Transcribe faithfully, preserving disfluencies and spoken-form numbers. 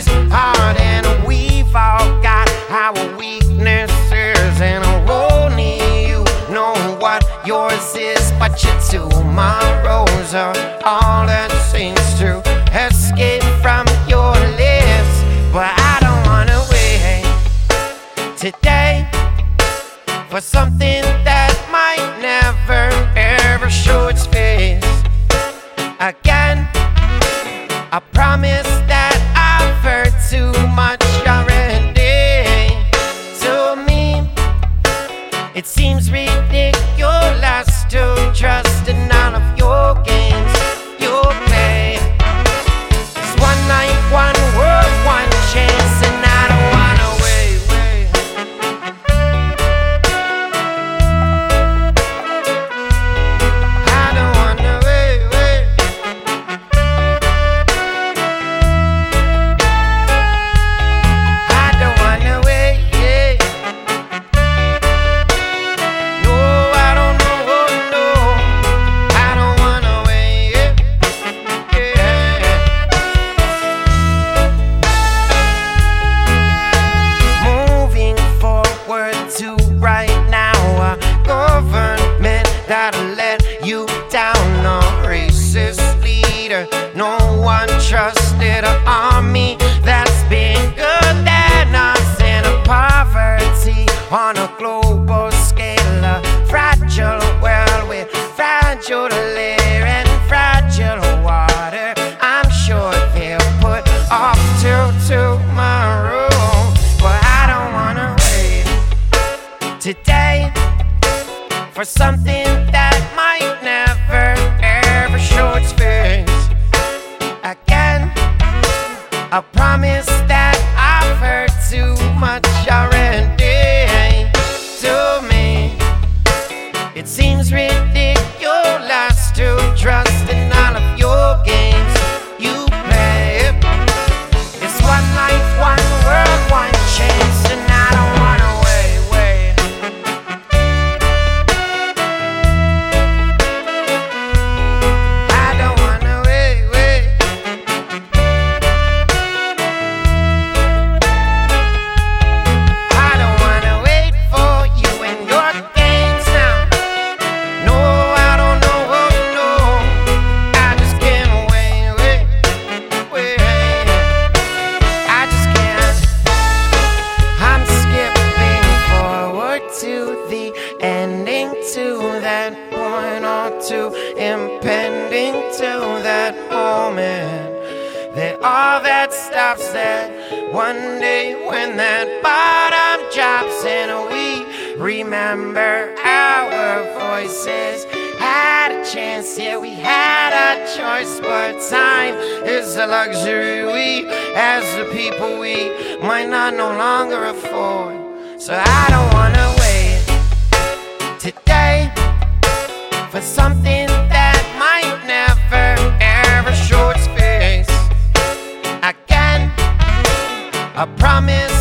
is hard, and we've all got our weaknesses, and only you know what yours is. But your tomorrows are all that seems to escape from your lips. But I don't wanna wait today for something that might never ever show its face again. I promise that I've heard too much already. To me, it seems ridiculous to trust in all of your games you play. It's one night, one world, one chance, and I don't wanna wait, wait. I don't wanna wait, wait. I don't wanna wait, yeah. No, I don't know, oh, no. I don't wanna wait, yeah, yeah. Moving forward to right now, a government that'll let you down, a racist leader no one trusted, an army that's bigger than us, and a poverty on a global scale, a fragile world with fragile air and fragile water. I'm sure they'll put off till tomorrow, but I don't wanna wait today for something that might never ever show its face again. I promise that I've heard too much already. To me, it seems ridiculous to trust in all of your games you play. It's one life, one world, one chance, and I don't wanna wait, wait. I don't wanna wait, wait. I don't wanna wait for you and your games now. No, I don't know, oh no. I just can't wait, wait, wait. I just can't. I'm skipping forward to the ending, to that point, or to impending to that moment. That all that stops, that one day when that bottom drops, and we remember our voices had a chance, yeah, we had a choice, but time is a luxury we, as the people, we might not no longer afford. So I don't wanna wait today for something that might never ever show its face again. I promise